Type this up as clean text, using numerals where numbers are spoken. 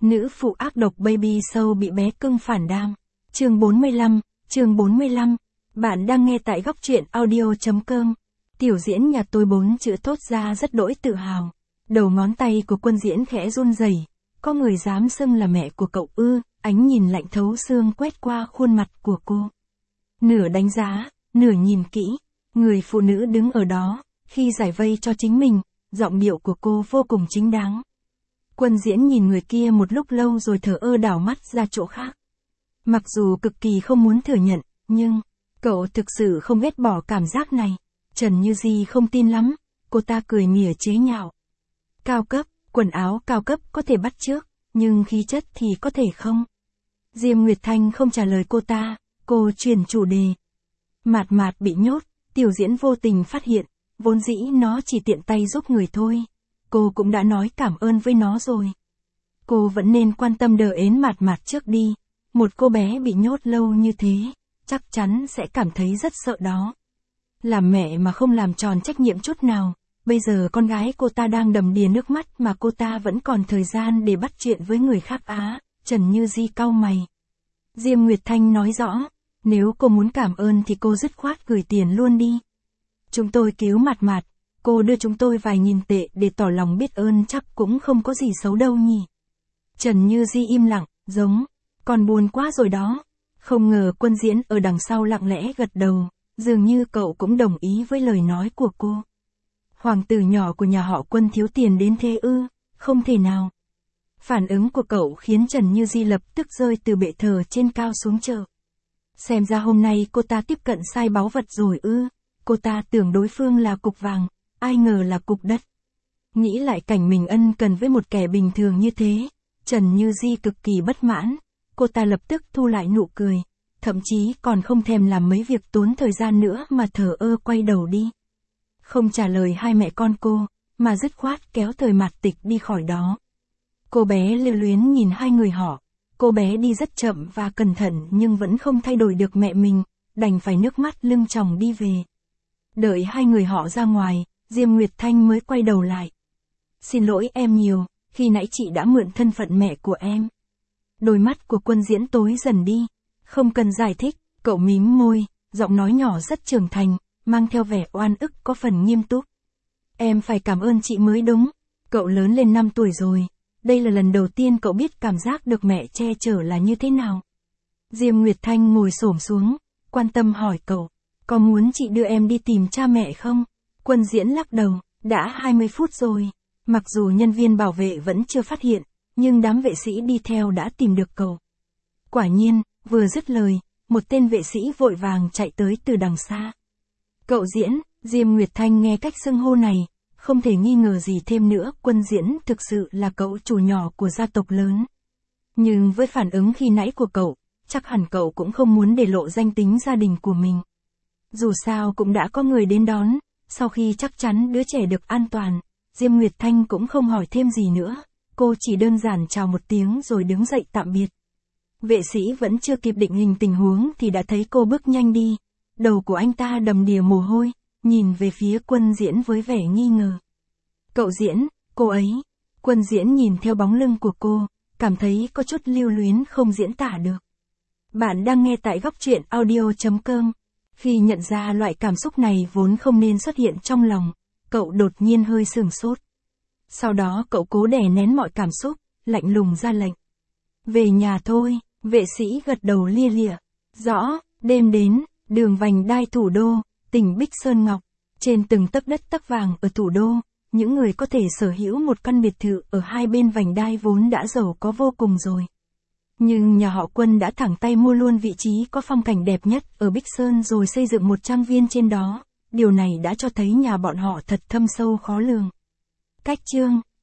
Nữ phụ ác độc baby show bị bé cưng phản đam. Chương 45. Bạn đang nghe tại góc truyện audio.com. Tiểu Diễn nhà tôi 4 chữ thốt ra rất đỗi tự hào. Đầu ngón tay của Quân Diễn khẽ run rẩy. Có người dám xưng là mẹ của cậu ư? Ánh nhìn lạnh thấu xương quét qua khuôn mặt của cô. Nửa đánh giá, nửa nhìn kỹ. Người phụ nữ đứng ở đó, khi giải vây cho chính mình, giọng điệu của cô vô cùng chính đáng. Quân Diễn nhìn người kia một lúc lâu rồi thờ ơ đảo mắt ra chỗ khác. Mặc dù cực kỳ không muốn thừa nhận, nhưng cậu thực sự không ghét bỏ cảm giác này. Trần Như Di không tin lắm, cô ta cười mỉa chế nhạo. Cao cấp, quần áo cao cấp có thể bắt chước, nhưng khí chất thì có thể không. Diêm Nguyệt Thanh không trả lời cô ta, cô chuyển chủ đề. Mạt Mạt bị nhốt, Tiểu Diễn vô tình phát hiện, vốn dĩ nó chỉ tiện tay giúp người thôi. Cô cũng đã nói cảm ơn với nó rồi. Cô vẫn nên quan tâm đờ ến Mạt Mạt trước đi. Một cô bé bị nhốt lâu như thế, chắc chắn sẽ cảm thấy rất sợ đó. Làm mẹ mà không làm tròn trách nhiệm chút nào, bây giờ con gái cô ta đang đầm đìa nước mắt mà cô ta vẫn còn thời gian để bắt chuyện với người khác á. Trần Như Di cau mày. Diêm Nguyệt Thanh nói rõ, nếu cô muốn cảm ơn thì cô dứt khoát gửi tiền luôn đi. Chúng tôi cứu Mạt Mạt, cô đưa chúng tôi vài nghìn tệ để tỏ lòng biết ơn chắc cũng không có gì xấu đâu nhỉ. Trần Như Di im lặng, giống, còn buồn quá rồi đó. Không ngờ Quân Diễn ở đằng sau lặng lẽ gật đầu, dường như cậu cũng đồng ý với lời nói của cô. Hoàng tử nhỏ của nhà họ Quân thiếu tiền đến thế ư? Không thể nào. Phản ứng của cậu khiến Trần Như Di lập tức rơi từ bệ thờ trên cao xuống chợ. Xem ra hôm nay cô ta tiếp cận sai báu vật rồi ư? Cô ta tưởng đối phương là cục vàng, ai ngờ là cục đất. Nghĩ lại cảnh mình ân cần với một kẻ bình thường như thế, Trần Như Di cực kỳ bất mãn. Cô ta lập tức thu lại nụ cười, thậm chí còn không thèm làm mấy việc tốn thời gian nữa mà thờ ơ quay đầu đi. Không trả lời hai mẹ con cô, mà dứt khoát kéo Thời Mạt Tịch đi khỏi đó. Cô bé lưu luyến nhìn hai người họ, cô bé đi rất chậm và cẩn thận nhưng vẫn không thay đổi được mẹ mình, đành phải nước mắt lưng tròng đi về. Đợi hai người họ ra ngoài, Diêm Nguyệt Thanh mới quay đầu lại. Xin lỗi em nhiều, khi nãy chị đã mượn thân phận mẹ của em. Đôi mắt của Quân Diễn tối dần đi. Không cần giải thích, cậu mím môi, giọng nói nhỏ rất trưởng thành, mang theo vẻ oan ức có phần nghiêm túc. Em phải cảm ơn chị mới đúng. Cậu lớn lên 5 tuổi rồi. Đây là lần đầu tiên cậu biết cảm giác được mẹ che chở là như thế nào. Diêm Nguyệt Thanh ngồi xổm xuống, quan tâm hỏi cậu. Có muốn chị đưa em đi tìm cha mẹ không? Quân Diễn lắc đầu, đã 20 phút rồi. Mặc dù nhân viên bảo vệ vẫn chưa phát hiện, nhưng đám vệ sĩ đi theo đã tìm được cậu. Quả nhiên, vừa dứt lời, một tên vệ sĩ vội vàng chạy tới từ đằng xa. Cậu Diễn, Diêm Nguyệt Thanh nghe cách xưng hô này, không thể nghi ngờ gì thêm nữa, Quân Diễn thực sự là cậu chủ nhỏ của gia tộc lớn. Nhưng với phản ứng khi nãy của cậu, chắc hẳn cậu cũng không muốn để lộ danh tính gia đình của mình. Dù sao cũng đã có người đến đón, sau khi chắc chắn đứa trẻ được an toàn, Diêm Nguyệt Thanh cũng không hỏi thêm gì nữa. Cô chỉ đơn giản chào một tiếng rồi đứng dậy tạm biệt. Vệ sĩ vẫn chưa kịp định hình tình huống thì đã thấy cô bước nhanh đi. Đầu của anh ta đầm đìa mồ hôi, nhìn về phía Quân Diễn với vẻ nghi ngờ. Cậu Diễn, cô ấy. Quân Diễn nhìn theo bóng lưng của cô, cảm thấy có chút lưu luyến không diễn tả được. Bạn đang nghe tại góc truyện audio.com. Khi nhận ra loại cảm xúc này vốn không nên xuất hiện trong lòng, cậu đột nhiên hơi sửng sốt. Sau đó cậu cố đè nén mọi cảm xúc, lạnh lùng ra lệnh. Về nhà thôi, vệ sĩ gật đầu lia lịa. Rõ, đêm đến, đường vành đai thủ đô, tỉnh Bích Sơn Ngọc. Trên từng tấc đất tấc vàng ở thủ đô, những người có thể sở hữu một căn biệt thự ở hai bên vành đai vốn đã giàu có vô cùng rồi. Nhưng nhà họ Quân đã thẳng tay mua luôn vị trí có phong cảnh đẹp nhất ở Bích Sơn rồi xây dựng một trang viên trên đó. Điều này đã cho thấy nhà bọn họ thật thâm sâu khó lường. Cách chương